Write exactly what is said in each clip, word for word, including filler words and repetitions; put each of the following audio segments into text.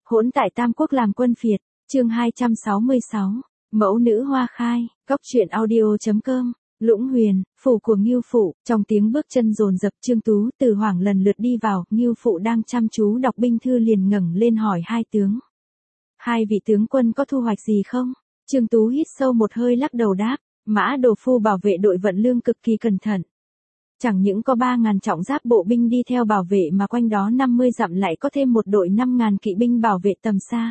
Hỗn tại Tam Quốc làm quân phiệt, chương hai trăm sáu mươi sáu, mẫu nữ hoa khai, góc truyện audio.com, Lũng Huyền, phủ của Ngưu Phụ, trong tiếng bước chân dồn dập Trương Tú, Từ Hoảng lần lượt đi vào, Ngưu Phụ đang chăm chú đọc binh thư liền ngẩng lên hỏi hai tướng. Hai vị tướng quân có thu hoạch gì không? Trương Tú hít sâu một hơi lắc đầu đáp, Mã Đồ Phu bảo vệ đội vận lương cực kỳ cẩn thận. Chẳng những có ba ngàn trọng giáp bộ binh đi theo bảo vệ mà quanh đó năm mươi dặm lại có thêm một đội năm ngàn kỵ binh bảo vệ tầm xa.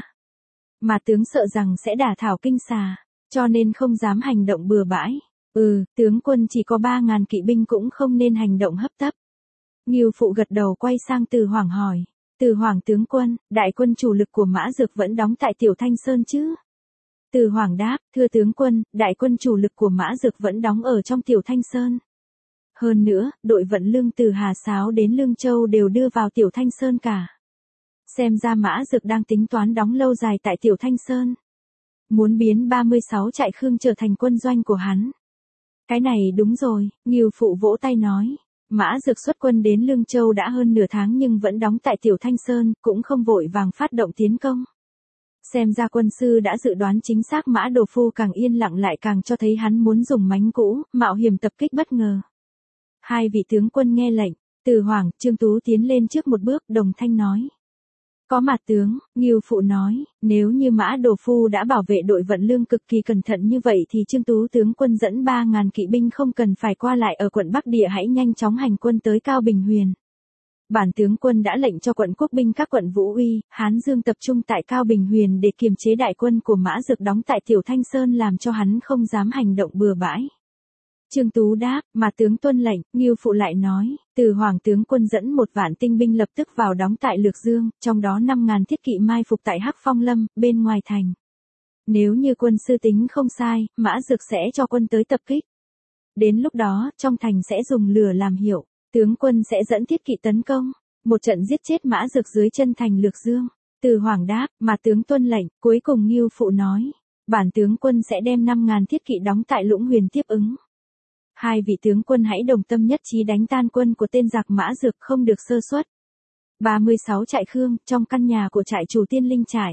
Mà tướng sợ rằng sẽ đả thảo kinh xà, cho nên không dám hành động bừa bãi. Ừ, tướng quân chỉ có ba ngàn kỵ binh cũng không nên hành động hấp tấp. Ngưu Phụ gật đầu quay sang Từ Hoảng hỏi. Từ Hoảng tướng quân, đại quân chủ lực của Mã Dược vẫn đóng tại Tiểu Thanh Sơn chứ? Từ Hoảng đáp, thưa tướng quân, đại quân chủ lực của Mã Dược vẫn đóng ở trong Tiểu Thanh Sơn. Hơn nữa, đội vận lương từ Hà Sáo đến Lương Châu đều đưa vào Tiểu Thanh Sơn cả. Xem ra Mã Dược đang tính toán đóng lâu dài tại Tiểu Thanh Sơn. Muốn biến ba mươi sáu trại Khương trở thành quân doanh của hắn. Cái này đúng rồi, Ngưu Phụ vỗ tay nói. Mã Dược xuất quân đến Lương Châu đã hơn nửa tháng nhưng vẫn đóng tại Tiểu Thanh Sơn, cũng không vội vàng phát động tiến công. Xem ra quân sư đã dự đoán chính xác. Mã Đồ Phu càng yên lặng lại càng cho thấy hắn muốn dùng mánh cũ, mạo hiểm tập kích bất ngờ. Hai vị tướng quân nghe lệnh, Từ Hoảng, Trương Tú tiến lên trước một bước, đồng thanh nói. Có mặt tướng, Ngưu Phụ nói, nếu như Mã Đồ Phu đã bảo vệ đội vận lương cực kỳ cẩn thận như vậy thì Trương Tú tướng quân dẫn ba ngàn kỵ binh không cần phải qua lại ở quận Bắc Địa, hãy nhanh chóng hành quân tới Cao Bình Huyền. Bản tướng quân đã lệnh cho quận Quốc binh các quận Vũ Uy, Hán Dương tập trung tại Cao Bình Huyền để kiềm chế đại quân của Mã Dược đóng tại Tiểu Thanh Sơn, làm cho hắn không dám hành động bừa bãi. Trương Tú đáp, mà tướng tuân lệnh. Ngưu Phụ lại nói, Từ Hoàng tướng quân dẫn một vạn tinh binh lập tức vào đóng tại Lược Dương, trong đó năm ngàn thiết kỵ mai phục tại Hắc Phong Lâm, bên ngoài thành. Nếu như quân sư tính không sai, Mã Dược sẽ cho quân tới tập kích. Đến lúc đó, trong thành sẽ dùng lửa làm hiệu, tướng quân sẽ dẫn thiết kỵ tấn công, một trận giết chết Mã Dược dưới chân thành Lược Dương. Từ Hoàng đáp, mà tướng tuân lệnh. Cuối cùng Ngưu Phụ nói, bản tướng quân sẽ đem năm ngàn thiết kỵ đóng tại Lũng Huyền tiếp ứng. Hai vị tướng quân hãy đồng tâm nhất trí đánh tan quân của tên giặc Mã Dược, không được sơ suất. ba mươi sáu trại Khương, trong căn nhà của trại chủ Tiên Linh trại.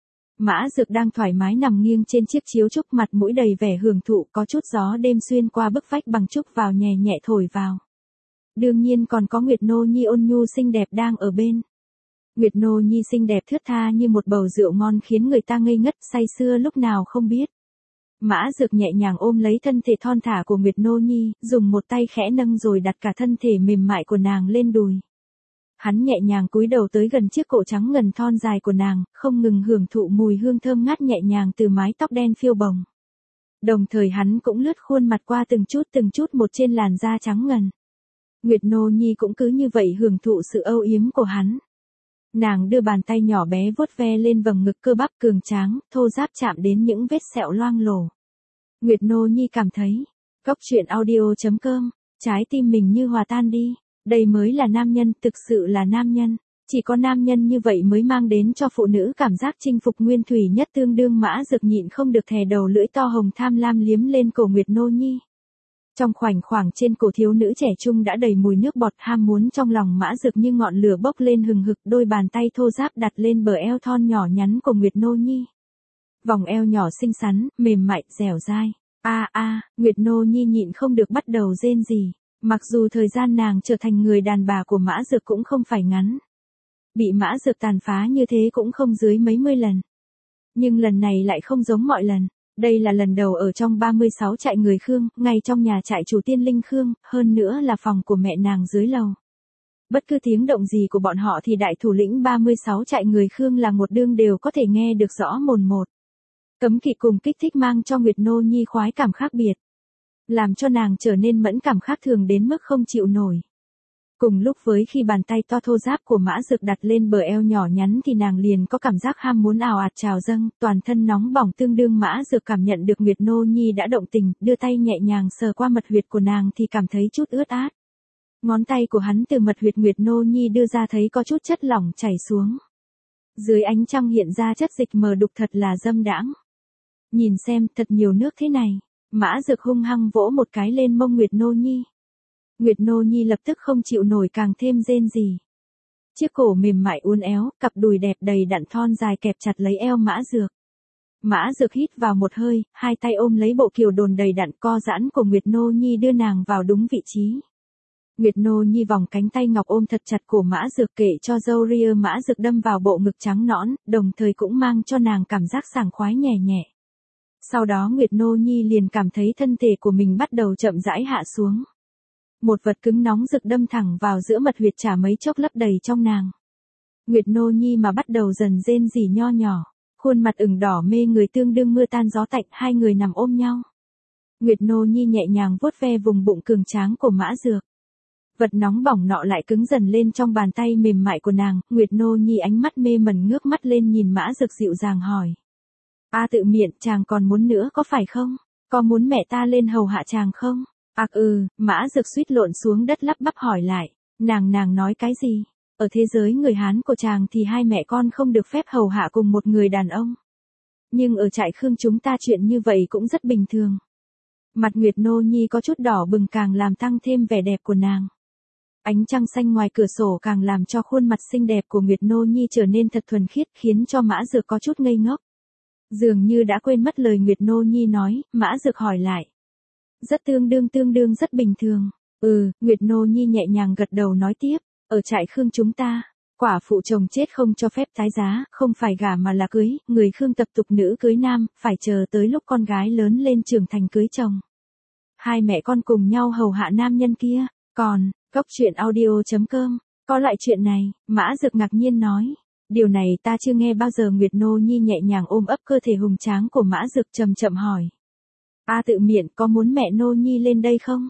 Mã Dược đang thoải mái nằm nghiêng trên chiếc chiếu trúc, mặt mũi đầy vẻ hưởng thụ, có chút gió đêm xuyên qua bức vách bằng trúc vào nhẹ nhẹ thổi vào. Đương nhiên còn có Nguyệt Nô Nhi ôn nhu xinh đẹp đang ở bên. Nguyệt Nô Nhi xinh đẹp thướt tha như một bầu rượu ngon khiến người ta ngây ngất say sưa lúc nào không biết. Mã Dược nhẹ nhàng ôm lấy thân thể thon thả của Nguyệt Nô Nhi, dùng một tay khẽ nâng rồi đặt cả thân thể mềm mại của nàng lên đùi. Hắn nhẹ nhàng cúi đầu tới gần chiếc cổ trắng ngần thon dài của nàng, không ngừng hưởng thụ mùi hương thơm ngát nhẹ nhàng từ mái tóc đen phiêu bồng. Đồng thời hắn cũng lướt khuôn mặt qua từng chút từng chút một trên làn da trắng ngần. Nguyệt Nô Nhi cũng cứ như vậy hưởng thụ sự âu yếm của hắn. Nàng đưa bàn tay nhỏ bé vuốt ve lên vầng ngực cơ bắp cường tráng, thô ráp chạm đến những vết sẹo loang lổ. Nguyệt Nô Nhi cảm thấy, góc truyện audio.com, trái tim mình như hòa tan đi. Đây mới là nam nhân, thực sự là nam nhân. Chỉ có nam nhân như vậy mới mang đến cho phụ nữ cảm giác chinh phục nguyên thủy nhất. Tương đương Mã Dược nhịn không được thè đầu lưỡi to hồng tham lam liếm lên cổ Nguyệt Nô Nhi. Trong khoảnh khoảng trên cổ thiếu nữ trẻ trung đã đầy mùi nước bọt, ham muốn trong lòng Mã Dược như ngọn lửa bốc lên hừng hực, đôi bàn tay thô ráp đặt lên bờ eo thon nhỏ nhắn của Nguyệt Nô Nhi. Vòng eo nhỏ xinh xắn, mềm mại, dẻo dai. A a, Nguyệt Nô Nhi nhịn không được bắt đầu rên rỉ. Mặc dù thời gian nàng trở thành người đàn bà của Mã Dược cũng không phải ngắn. Bị Mã Dược tàn phá như thế cũng không dưới mấy mươi lần. Nhưng lần này lại không giống mọi lần. Đây là lần đầu ở trong ba mươi sáu trại người Khương, ngay trong nhà trại chủ Tiên Linh Khương, hơn nữa là phòng của mẹ nàng dưới lầu. Bất cứ tiếng động gì của bọn họ thì đại thủ lĩnh ba mươi sáu trại người Khương là một đương đều có thể nghe được rõ mồn một. Cấm kỵ cùng kích thích mang cho Nguyệt Nô Nhi khoái cảm khác biệt. Làm cho nàng trở nên mẫn cảm khác thường đến mức không chịu nổi. Cùng lúc với khi bàn tay to thô ráp của Mã Dược đặt lên bờ eo nhỏ nhắn thì nàng liền có cảm giác ham muốn ào ạt trào dâng, toàn thân nóng bỏng. Tương đương Mã Dược cảm nhận được Nguyệt Nô Nhi đã động tình, đưa tay nhẹ nhàng sờ qua mật huyệt của nàng thì cảm thấy chút ướt át. Ngón tay của hắn từ mật huyệt Nguyệt Nô Nhi đưa ra thấy có chút chất lỏng chảy xuống. Dưới ánh trăng hiện ra chất dịch mờ đục thật là dâm đãng. Nhìn xem, thật nhiều nước thế này. Mã Dược hung hăng vỗ một cái lên mông Nguyệt Nô Nhi. Nguyệt Nô Nhi lập tức không chịu nổi càng thêm rên rỉ. Chiếc cổ mềm mại uốn éo, cặp đùi đẹp đầy đặn thon dài kẹp chặt lấy eo Mã Dược. Mã Dược hít vào một hơi, hai tay ôm lấy bộ kiều đồn đầy đặn co giãn của Nguyệt Nô Nhi đưa nàng vào đúng vị trí. Nguyệt Nô Nhi vòng cánh tay ngọc ôm thật chặt cổ Mã Dược kệ cho râu ria Mã Dược đâm vào bộ ngực trắng nõn, đồng thời cũng mang cho nàng cảm giác sảng khoái nhẹ nhẹ. Sau đó Nguyệt Nô Nhi liền cảm thấy thân thể của mình bắt đầu chậm rãi hạ xuống. Một vật cứng nóng rực đâm thẳng vào giữa mật huyệt chả mấy chốc lấp đầy trong nàng. Nguyệt Nô Nhi mà bắt đầu dần rên rỉ nho nhỏ, khuôn mặt ửng đỏ mê người tương đương mưa tan gió tạnh, hai người nằm ôm nhau. Nguyệt Nô Nhi nhẹ nhàng vuốt ve vùng bụng cường tráng của Mã Dược. Vật nóng bỏng nọ lại cứng dần lên trong bàn tay mềm mại của nàng, Nguyệt Nô Nhi ánh mắt mê mẩn ngước mắt lên nhìn Mã Dược dịu dàng hỏi. A tự miệng, chàng còn muốn nữa có phải không? Có muốn mẹ ta lên hầu hạ chàng không? Ặc ừ, Mã Dược suýt lộn xuống đất lắp bắp hỏi lại, nàng nàng nói cái gì? Ở thế giới người Hán của chàng thì hai mẹ con không được phép hầu hạ cùng một người đàn ông. Nhưng ở trại Khương chúng ta chuyện như vậy cũng rất bình thường. Mặt Nguyệt Nô Nhi có chút đỏ bừng càng làm tăng thêm vẻ đẹp của nàng. Ánh trăng xanh ngoài cửa sổ càng làm cho khuôn mặt xinh đẹp của Nguyệt Nô Nhi trở nên thật thuần khiết, khiến cho Mã Dược có chút ngây ngốc. Dường như đã quên mất lời Nguyệt Nô Nhi nói, Mã Dược hỏi lại. Rất tương đương tương đương rất bình thường. Ừ, Nguyệt Nô Nhi nhẹ nhàng gật đầu nói tiếp, ở trại Khương chúng ta, quả phụ chồng chết không cho phép tái giá, không phải gả mà là cưới, người Khương tập tục nữ cưới nam, phải chờ tới lúc con gái lớn lên trưởng thành cưới chồng. Hai mẹ con cùng nhau hầu hạ nam nhân kia, còn, Cốc truyện audio chấm com, có loại chuyện này, Mã Dược ngạc nhiên nói. Điều này ta chưa nghe bao giờ. Nguyệt Nô Nhi nhẹ nhàng ôm ấp cơ thể hùng tráng của Mã Dược chậm chậm hỏi. A tự miệng, có muốn mẹ Nô Nhi lên đây không?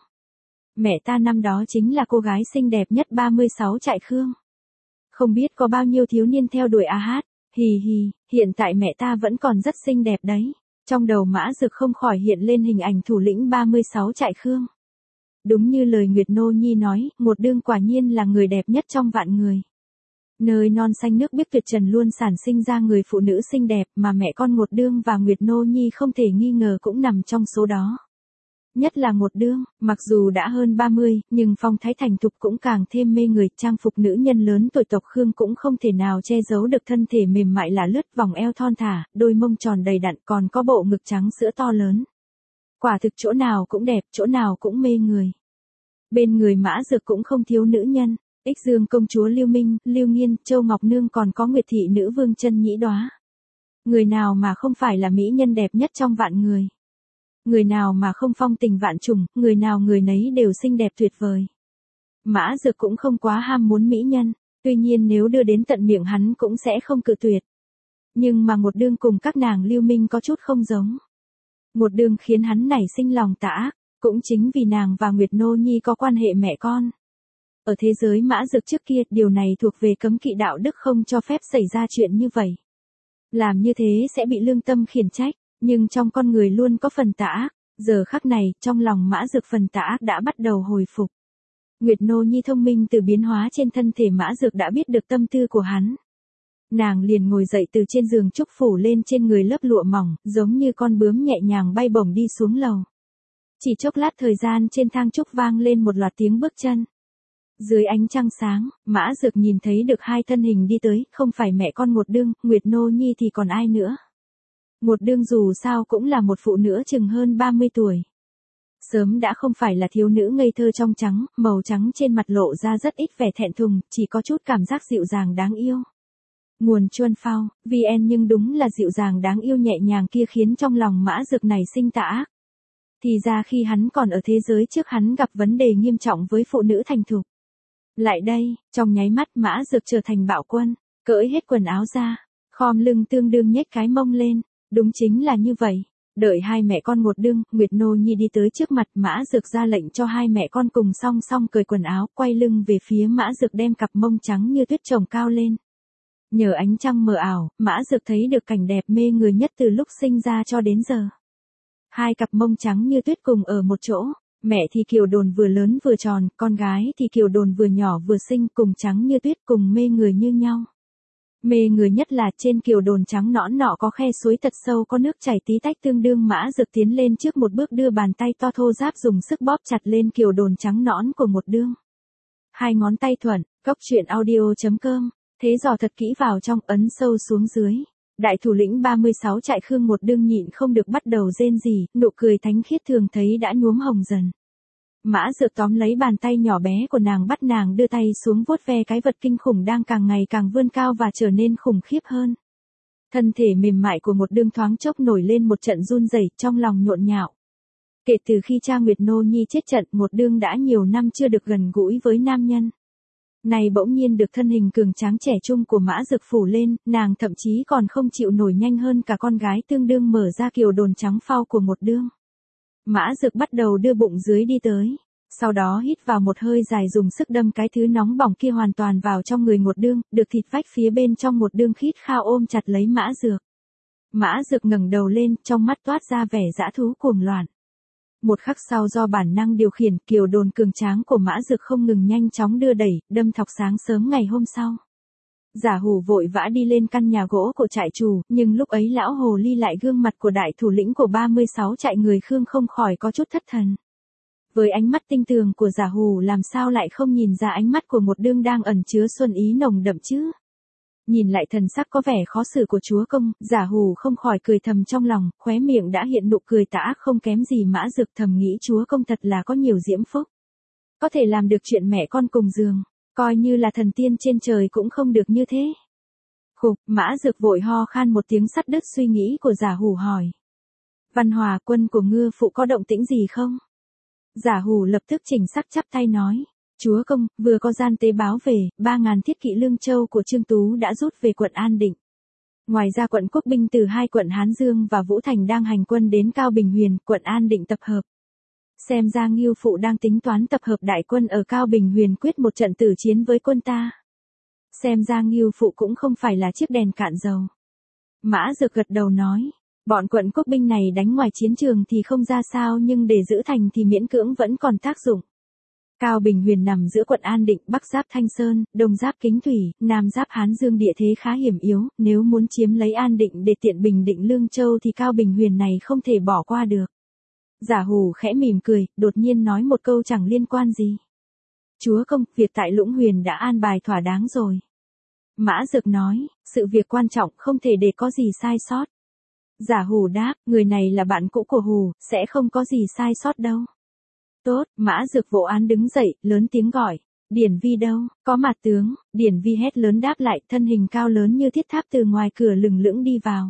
Mẹ ta năm đó chính là cô gái xinh đẹp nhất ba mươi sáu trại Khương. Không biết có bao nhiêu thiếu niên theo đuổi a hát, hì hì, hiện tại mẹ ta vẫn còn rất xinh đẹp đấy. Trong đầu Mã Dược không khỏi hiện lên hình ảnh thủ lĩnh ba mươi sáu trại Khương. Đúng như lời Nguyệt Nô Nhi nói, một đương quả nhiên là người đẹp nhất trong vạn người. Nơi non xanh nước biếc tuyệt trần luôn sản sinh ra người phụ nữ xinh đẹp mà mẹ con Một Đương và Nguyệt Nô Nhi không thể nghi ngờ cũng nằm trong số đó. Nhất là Một Đương, mặc dù đã hơn ba mươi, nhưng phong thái thành thục cũng càng thêm mê người, trang phục nữ nhân lớn tuổi tộc Khương cũng không thể nào che giấu được thân thể mềm mại là lướt, vòng eo thon thả, đôi mông tròn đầy đặn, còn có bộ ngực trắng sữa to lớn. Quả thực chỗ nào cũng đẹp, chỗ nào cũng mê người. Bên người Mã Dược cũng không thiếu nữ nhân. Ích Dương công chúa Lưu Minh, Lưu Nghiên, Châu Ngọc Nương còn có Nguyệt thị nữ vương Chân Nhĩ Đóa. Người nào mà không phải là mỹ nhân đẹp nhất trong vạn người. Người nào mà không phong tình vạn trùng, người nào người nấy đều xinh đẹp tuyệt vời. Mã Dược cũng không quá ham muốn mỹ nhân, tuy nhiên nếu đưa đến tận miệng hắn cũng sẽ không cự tuyệt. Nhưng mà Một Đương cùng các nàng Lưu Minh có chút không giống. Một Đương khiến hắn nảy sinh lòng tà ác, cũng chính vì nàng và Nguyệt Nô Nhi có quan hệ mẹ con. Ở thế giới Mã Dược trước kia, điều này thuộc về cấm kỵ đạo đức, không cho phép xảy ra chuyện như vậy. Làm như thế sẽ bị lương tâm khiển trách, nhưng trong con người luôn có phần tà ác, giờ khắc này, trong lòng Mã Dược phần tà ác đã bắt đầu hồi phục. Nguyệt Nô Nhi thông minh từ biến hóa trên thân thể Mã Dược đã biết được tâm tư của hắn. Nàng liền ngồi dậy từ trên giường trúc phủ lên trên người lớp lụa mỏng, giống như con bướm nhẹ nhàng bay bổng đi xuống lầu. Chỉ chốc lát thời gian trên thang trúc vang lên một loạt tiếng bước chân. Dưới ánh trăng sáng, Mã Dược nhìn thấy được hai thân hình đi tới, không phải mẹ con Một Đương, Nguyệt Nô Nhi thì còn ai nữa. Một Đương dù sao cũng là một phụ nữ chừng hơn ba mươi tuổi. Sớm đã không phải là thiếu nữ ngây thơ trong trắng, màu trắng trên mặt lộ ra rất ít vẻ thẹn thùng, chỉ có chút cảm giác dịu dàng đáng yêu. Nguồn Chuân Phao, vê en nhưng đúng là dịu dàng đáng yêu nhẹ nhàng kia khiến trong lòng Mã Dược này sinh tà ác. Thì ra khi hắn còn ở thế giới trước hắn gặp vấn đề nghiêm trọng với phụ nữ thành thục. Lại đây, trong nháy mắt Mã Dược trở thành bạo quân, cởi hết quần áo ra, khom lưng tương đương nhếch cái mông lên, đúng chính là như vậy. Đợi hai mẹ con Một Đương, Nguyệt Nô Nhi đi tới trước mặt Mã Dược ra lệnh cho hai mẹ con cùng song song cởi quần áo, quay lưng về phía Mã Dược đem cặp mông trắng như tuyết chồng cao lên. Nhờ ánh trăng mờ ảo, Mã Dược thấy được cảnh đẹp mê người nhất từ lúc sinh ra cho đến giờ. Hai cặp mông trắng như tuyết cùng ở một chỗ, mẹ thì kiều đồn vừa lớn vừa tròn, con gái thì kiều đồn vừa nhỏ vừa xinh, cùng trắng như tuyết cùng mê người như nhau. Mê người nhất là trên kiều đồn trắng nõn nọ có khe suối thật sâu có nước chảy tí tách tương đương. Mã Dược tiến lên trước một bước đưa bàn tay to thô ráp dùng sức bóp chặt lên kiều đồn trắng nõn của Một Đương. Hai ngón tay thuận, góc chuyện audio.com, thế dò thật kỹ vào trong, ấn sâu xuống dưới. Đại thủ lĩnh ba mươi sáu trại Khương một đương nhịn không được bắt đầu rên rỉ, nụ cười thánh khiết thường thấy đã nhuốm hồng dần. Mã Dược tóm lấy bàn tay nhỏ bé của nàng, bắt nàng đưa tay xuống vuốt ve cái vật kinh khủng đang càng ngày càng vươn cao và trở nên khủng khiếp hơn. Thân thể mềm mại của một đương thoáng chốc nổi lên một trận run rẩy, trong lòng nhộn nhạo. Kể từ khi cha Nguyệt Nô Nhi chết trận, một đương đã nhiều năm chưa được gần gũi với nam nhân. Này bỗng nhiên được thân hình cường tráng trẻ trung của Mã Dược phủ lên, nàng thậm chí còn không chịu nổi nhanh hơn cả con gái tương đương mở ra kiều đồn trắng phau của một đương. Mã Dược bắt đầu đưa bụng dưới đi tới, sau đó hít vào một hơi dài, dùng sức đâm cái thứ nóng bỏng kia hoàn toàn vào trong người một đương, được thịt vách phía bên trong một đương khít khao ôm chặt lấy Mã Dược. Mã Dược ngẩng đầu lên, trong mắt toát ra vẻ dã thú cuồng loạn. Một khắc sau, do bản năng điều khiển, kiều đồn cường tráng của Mã Dược không ngừng nhanh chóng đưa đẩy, đâm thọc. Sáng sớm ngày hôm sau, Giả Hủ vội vã đi lên căn nhà gỗ của trại chủ, nhưng lúc ấy lão hồ ly lại gương mặt của đại thủ lĩnh của ba mươi sáu trại người Khương, không khỏi có chút thất thần. Với ánh mắt tinh tường của Giả Hủ, làm sao lại không nhìn ra ánh mắt của một đương đang ẩn chứa xuân ý nồng đậm chứ? Nhìn lại thần sắc có vẻ khó xử của chúa công, Giả Hủ không khỏi cười thầm trong lòng, khóe miệng đã hiện nụ cười tà ác không kém gì Mã Dược, thầm nghĩ chúa công thật là có nhiều diễm phúc. Có thể làm được chuyện mẹ con cùng giường, coi như là thần tiên trên trời cũng không được như thế. Khục, Mã Dược vội ho khan một tiếng, sắt đứt suy nghĩ của Giả Hủ, hỏi. Văn Hòa, quân của ngư phụ có động tĩnh gì không? Giả Hủ lập tức chỉnh sắc, chắp tay nói. Chúa công, vừa có gian tế báo về, ba ngàn thiết kỵ Lương Châu của Trương Tú đã rút về quận An Định. Ngoài ra quận quốc binh từ hai quận Hán Dương và Vũ Thành đang hành quân đến Cao Bình Huyền, quận An Định tập hợp. Xem ra Ngưu phụ đang tính toán tập hợp đại quân ở Cao Bình Huyền quyết một trận tử chiến với quân ta. Xem ra Ngưu phụ cũng không phải là chiếc đèn cạn dầu. Mã Dược gật đầu nói. Bọn quận quốc binh này đánh ngoài chiến trường thì không ra sao, nhưng để giữ thành thì miễn cưỡng vẫn còn tác dụng. Cao Bình Huyền nằm giữa quận An Định, bắc giáp Thanh Sơn, đông giáp Kính Thủy, nam giáp Hán Dương, địa thế khá hiểm yếu, nếu muốn chiếm lấy An Định để tiện bình định Lương Châu thì Cao Bình Huyền này không thể bỏ qua được. Giả Hủ khẽ mỉm cười, đột nhiên nói một câu chẳng liên quan gì. Chúa công, việc tại Lũng Huyền đã an bài thỏa đáng rồi. Mã Dược nói, sự việc quan trọng không thể để có gì sai sót. Giả Hủ đáp, người này là bạn cũ của Hủ, sẽ không có gì sai sót đâu. Tốt, Mã Dược vỗ án đứng dậy, lớn tiếng gọi. Điển Vi đâu, có mặt tướng. Điển Vi hét lớn đáp lại, thân hình cao lớn như thiết tháp từ ngoài cửa lừng lững đi vào.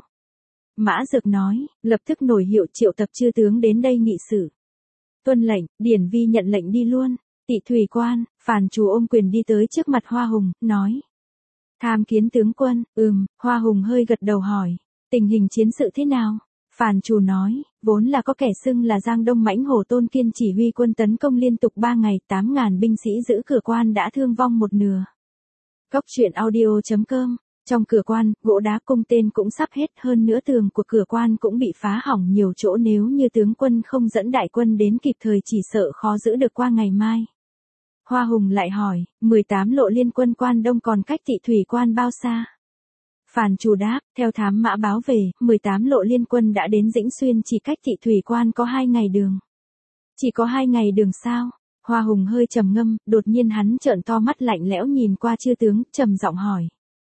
Mã Dược nói, lập tức nổi hiệu triệu tập chư tướng đến đây nghị sự. Tuân lệnh, Điển Vi nhận lệnh đi luôn. Tị Thủy quan, Phàn Trù ôm quyền đi tới trước mặt Hoa Hùng, nói. Tham kiến tướng quân. Ừm, Hoa Hùng hơi gật đầu hỏi. Tình hình chiến sự thế nào? Phàn Trù nói, vốn là có kẻ xưng là Giang Đông Mãnh Hổ Tôn Kiên chỉ huy quân tấn công liên tục ba ngày, tám ngàn binh sĩ giữ cửa quan đã thương vong một nửa. Góc chuyện audio.com, trong cửa quan, gỗ đá cung tên cũng sắp hết, hơn nữa tường của cửa quan cũng bị phá hỏng nhiều chỗ, nếu như tướng quân không dẫn đại quân đến kịp thời chỉ sợ khó giữ được qua ngày mai. Hoa Hùng lại hỏi, mười tám lộ liên quân quan đông còn cách Tị Thủy quan bao xa? Phàn Trù đáp, theo thám mã báo về, mười tám lộ liên quân đã đến Dĩnh Xuyên, chỉ cách Tị Thủy quan có hai ngày đường. Chỉ có hai ngày đường sao? Hoa Hùng hơi trầm ngâm, đột nhiên hắn trợn to mắt lạnh lẽo nhìn qua chư tướng, trầm giọng hỏi.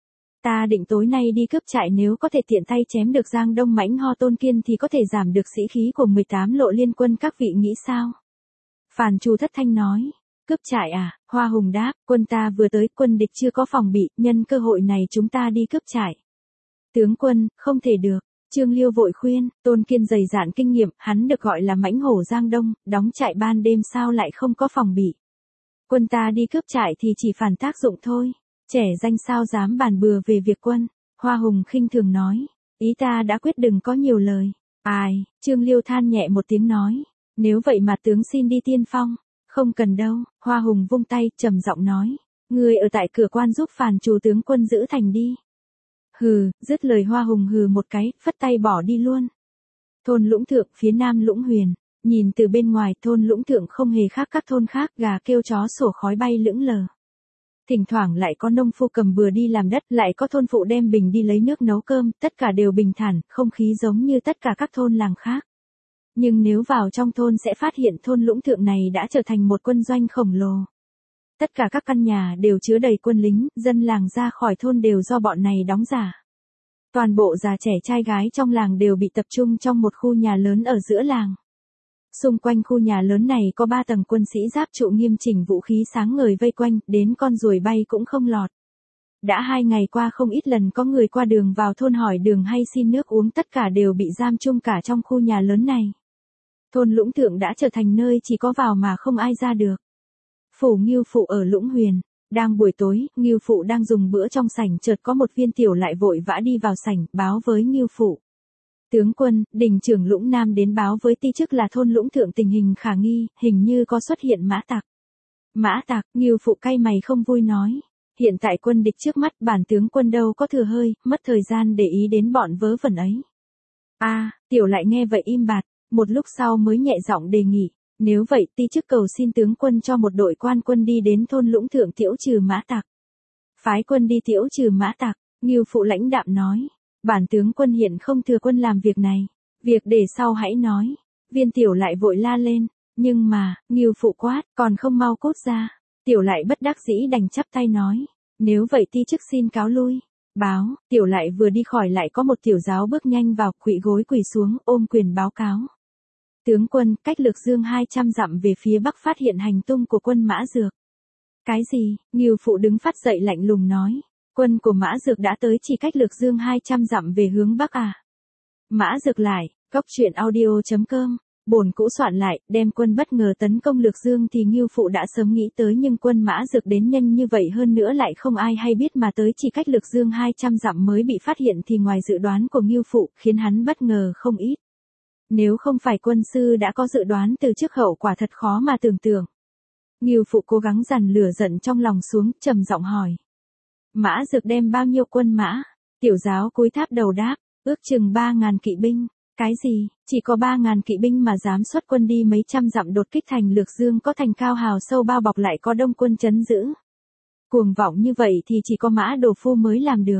Ta định tối nay đi cướp trại, nếu có thể tiện tay chém được Giang Đông Mãnh Ho Tôn Kiên thì có thể giảm được sĩ khí của mười tám lộ liên quân, các vị nghĩ sao? Phàn Trù thất thanh nói. Cướp trại à? Hoa Hùng đáp, quân ta vừa tới, quân địch chưa có phòng bị, nhân cơ hội này chúng ta đi cướp trại. Tướng quân, không thể được. Trương Liêu vội khuyên, Tôn Kiên dày dạn kinh nghiệm, hắn được gọi là Mãnh Hổ Giang Đông, đóng trại ban đêm sao lại không có phòng bị. Quân ta đi cướp trại thì chỉ phản tác dụng thôi. Trẻ danh sao dám bàn bừa về việc quân. Hoa Hùng khinh thường nói, ý ta đã quyết, đừng có nhiều lời. Ai? Trương Liêu than nhẹ một tiếng nói, nếu vậy mà tướng xin đi tiên phong. Không cần đâu. Hoa Hùng vung tay, trầm giọng nói, ngươi ở tại cửa quan giúp Phàn Trù tướng quân giữ thành đi. Hừ, dứt lời Hoa Hùng hừ một cái, phất tay bỏ đi luôn. Thôn Lũng Thượng, phía nam Lũng Huyền, nhìn từ bên ngoài, thôn Lũng Thượng không hề khác các thôn khác, gà kêu chó sủa, khói bay lững lờ. Thỉnh thoảng lại có nông phu cầm bừa đi làm đất, lại có thôn phụ đem bình đi lấy nước nấu cơm, tất cả đều bình thản, không khí giống như tất cả các thôn làng khác. Nhưng nếu vào trong thôn sẽ phát hiện thôn Lũng Thượng này đã trở thành một quân doanh khổng lồ. Tất cả các căn nhà đều chứa đầy quân lính, dân làng ra khỏi thôn đều do bọn này đóng giả. Toàn bộ già trẻ trai gái trong làng đều bị tập trung trong một khu nhà lớn ở giữa làng. Xung quanh khu nhà lớn này có ba tầng quân sĩ giáp trụ nghiêm chỉnh vũ khí sáng ngời vây quanh, đến con ruồi bay cũng không lọt. Đã hai ngày qua không ít lần có người qua đường vào thôn hỏi đường hay xin nước uống, tất cả đều bị giam chung cả trong khu nhà lớn này. Thôn Lũng Thượng đã trở thành nơi chỉ có vào mà không ai ra được. Phủ Ngưu Phụ ở Lũng Huyền. Đang buổi tối, Ngưu Phụ đang dùng bữa trong sảnh, chợt có một viên tiểu lại vội vã đi vào sảnh, báo với Ngưu Phụ. Tướng quân, đình trưởng Lũng Nam đến báo với ti chức là thôn Lũng Thượng tình hình khả nghi, hình như có xuất hiện mã tặc. Mã tặc, Ngưu Phụ cay mày không vui nói. Hiện tại quân địch trước mắt, bản tướng quân đâu có thừa hơi, mất thời gian để ý đến bọn vớ vẩn ấy. A, à, tiểu lại nghe vậy im bặt, một lúc sau mới nhẹ giọng đề nghị. Nếu vậy ti chức cầu xin tướng quân cho một đội quan quân đi đến thôn Lũng Thượng tiễu trừ mã tặc. Phái quân đi tiễu trừ mã tặc, Ngưu Phụ lãnh đạm nói. Bản tướng quân hiện không thừa quân làm việc này. Việc để sau hãy nói. Viên tiểu lại vội la lên. Nhưng mà, Ngưu Phụ quát, còn không mau cút ra. Tiểu lại bất đắc dĩ đành chắp tay nói. Nếu vậy ti chức xin cáo lui. Báo, tiểu lại vừa đi khỏi lại có một tiểu giáo bước nhanh vào, quỵ gối quỳ xuống, ôm quyền báo cáo. Tướng quân, cách Lược Dương hai trăm dặm về phía bắc phát hiện hành tung của quân Mã Dược. Cái gì? Ngưu Phụ đứng phát dậy lạnh lùng nói. Quân của Mã Dược đã tới chỉ cách Lược Dương hai trăm dặm về hướng bắc à? Mã Dược lại, cốc truyện audio chấm com. Bổn cũ soạn lại, đem quân bất ngờ tấn công Lược Dương thì Ngưu Phụ đã sớm nghĩ tới, nhưng quân Mã Dược đến nhanh như vậy hơn nữa lại không ai hay biết mà tới chỉ cách Lược Dương hai trăm dặm mới bị phát hiện thì ngoài dự đoán của Ngưu Phụ, khiến hắn bất ngờ không ít. Nếu không phải quân sư đã có dự đoán từ trước, hậu quả thật khó mà tưởng tượng. Ngưu Phụ cố gắng dằn lửa giận trong lòng xuống, trầm giọng hỏi. Mã Dược đem bao nhiêu quân mã? Tiểu giáo cúi tháp đầu đáp, ước chừng ba ngàn kỵ binh. Cái gì, chỉ có ba ngàn kỵ binh mà dám xuất quân đi mấy trăm dặm đột kích thành Lược Dương, có thành cao hào sâu bao bọc lại có đông quân trấn giữ. Cuồng vọng như vậy thì chỉ có Mã Đồ Phu mới làm được.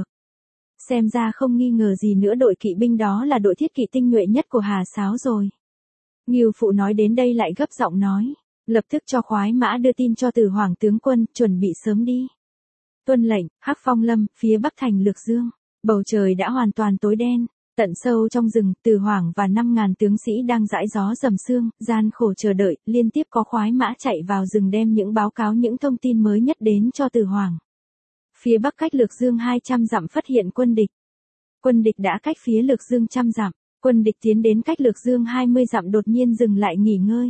Xem ra không nghi ngờ gì nữa đội kỵ binh đó là đội thiết kỵ tinh nhuệ nhất của Hà Sáo rồi. Ngưu Phụ nói đến đây lại gấp giọng nói. Lập tức cho khoái mã đưa tin cho Từ Hoàng tướng quân, chuẩn bị sớm đi. Tuân lệnh, Hắc Phong Lâm, phía bắc thành Lược Dương. Bầu trời đã hoàn toàn tối đen. Tận sâu trong rừng, Từ Hoàng và năm ngàn tướng sĩ đang dãi gió dầm sương, gian khổ chờ đợi, liên tiếp có khoái mã chạy vào rừng đem những báo cáo những thông tin mới nhất đến cho Từ Hoàng. Phía bắc cách Lược Dương hai trăm dặm phát hiện quân địch. Quân địch đã cách phía Lược Dương trăm dặm, quân địch tiến đến cách Lược Dương hai mươi dặm đột nhiên dừng lại nghỉ ngơi.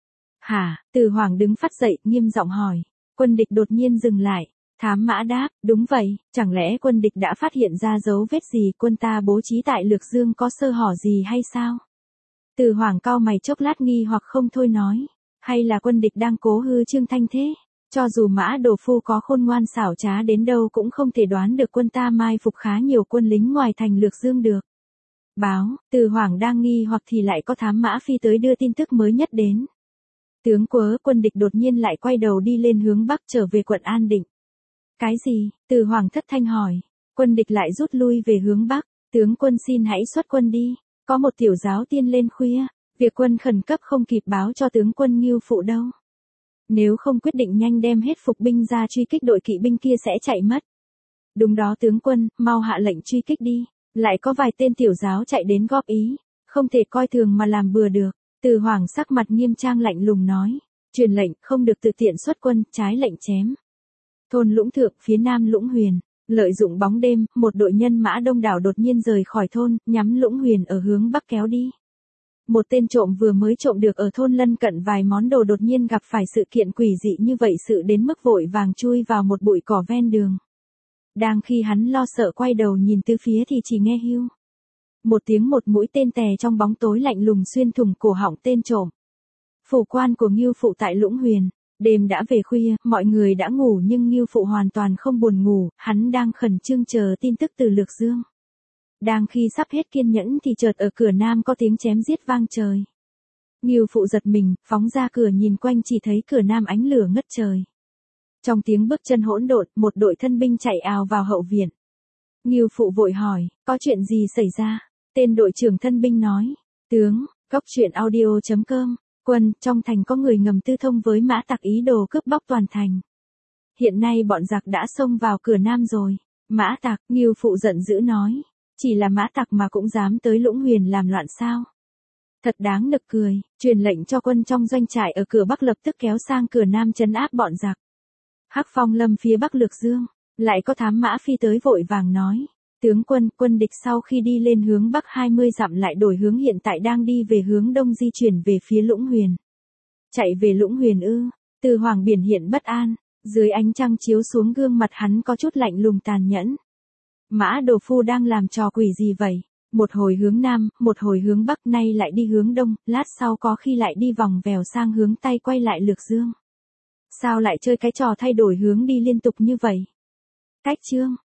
Hả? Từ Hoàng đứng phát dậy, nghiêm giọng hỏi. Quân địch đột nhiên dừng lại. Thám mã đáp, đúng vậy, chẳng lẽ quân địch đã phát hiện ra dấu vết gì, quân ta bố trí tại Lược Dương có sơ hở gì hay sao? Từ Hoàng cau mày chốc lát nghi hoặc không thôi nói, hay là quân địch đang cố hư trương thanh thế? Cho dù Mã Đồ Phu có khôn ngoan xảo trá đến đâu cũng không thể đoán được quân ta mai phục khá nhiều quân lính ngoài thành Lược Dương được. Báo, Từ Hoàng đang nghi hoặc thì lại có thám mã phi tới đưa tin tức mới nhất đến. Tướng Quớ, quân địch đột nhiên lại quay đầu đi lên hướng bắc trở về quận An Định. Cái gì? Từ Hoàng thất thanh hỏi. Quân địch lại rút lui về hướng bắc. Tướng quân xin hãy xuất quân đi. Có một tiểu giáo tiên lên khuya. Việc quân khẩn cấp không kịp báo cho tướng quân Ngưu Phụ đâu. Nếu không quyết định nhanh đem hết phục binh ra truy kích đội kỵ binh kia sẽ chạy mất. Đúng đó tướng quân, mau hạ lệnh truy kích đi. Lại có vài tên tiểu giáo chạy đến góp ý. Không thể coi thường mà làm bừa được. Từ Hoàng sắc mặt nghiêm trang lạnh lùng nói. Truyền lệnh, không được tự tiện xuất quân, trái lệnh chém. Thôn Lũng Thượng, phía nam Lũng Huyền. Lợi dụng bóng đêm, một đội nhân mã đông đảo đột nhiên rời khỏi thôn, nhắm Lũng Huyền ở hướng bắc kéo đi. Một tên trộm vừa mới trộm được ở thôn lân cận vài món đồ đột nhiên gặp phải sự kiện quỷ dị như vậy, sự đến mức vội vàng chui vào một bụi cỏ ven đường. Đang khi hắn lo sợ quay đầu nhìn từ phía thì chỉ nghe hiu một tiếng, một mũi tên tè trong bóng tối lạnh lùng xuyên thủng cổ họng tên trộm. Phủ quan của Ngưu Phụ tại Lũng Huyền. Đêm đã về khuya, mọi người đã ngủ nhưng Ngưu Phụ hoàn toàn không buồn ngủ, hắn đang khẩn trương chờ tin tức từ Lược Dương. Đang khi sắp hết kiên nhẫn thì chợt ở cửa nam có tiếng chém giết vang trời. Ngưu Phụ giật mình, phóng ra cửa nhìn quanh chỉ thấy cửa nam ánh lửa ngất trời. Trong tiếng bước chân hỗn độn, một đội thân binh chạy ào vào hậu viện. Ngưu Phụ vội hỏi, có chuyện gì xảy ra? Tên đội trưởng thân binh nói, tướng, cốc truyện audio chấm com. Quân, trong thành có người ngầm tư thông với mã tặc ý đồ cướp bóc toàn thành. Hiện nay bọn giặc đã xông vào cửa Nam rồi. Mã Tặc, Ngưu Phụ giận dữ nói. Chỉ là Mã Tặc mà cũng dám tới Lũng Huyền làm loạn sao? Thật đáng nực cười, truyền lệnh cho quân trong doanh trại ở cửa Bắc lập tức kéo sang cửa Nam trấn áp bọn giặc. Hắc Phong Lâm phía Bắc Lược Dương, lại có thám mã phi tới vội vàng nói. Tướng quân, quân địch sau khi đi lên hướng Bắc hai mươi dặm lại đổi hướng hiện tại đang đi về hướng Đông di chuyển về phía Lũng Huyền. Chạy về Lũng Huyền ư? Từ Hoàng Biển hiện bất an, dưới ánh trăng chiếu xuống gương mặt hắn có chút lạnh lùng tàn nhẫn. Mã Đồ Phu đang làm trò quỷ gì vậy? Một hồi hướng Nam, một hồi hướng Bắc, nay lại đi hướng Đông, lát sau có khi lại đi vòng vèo sang hướng Tây quay lại Lược Dương. Sao lại chơi cái trò thay đổi hướng đi liên tục như vậy? Cách chương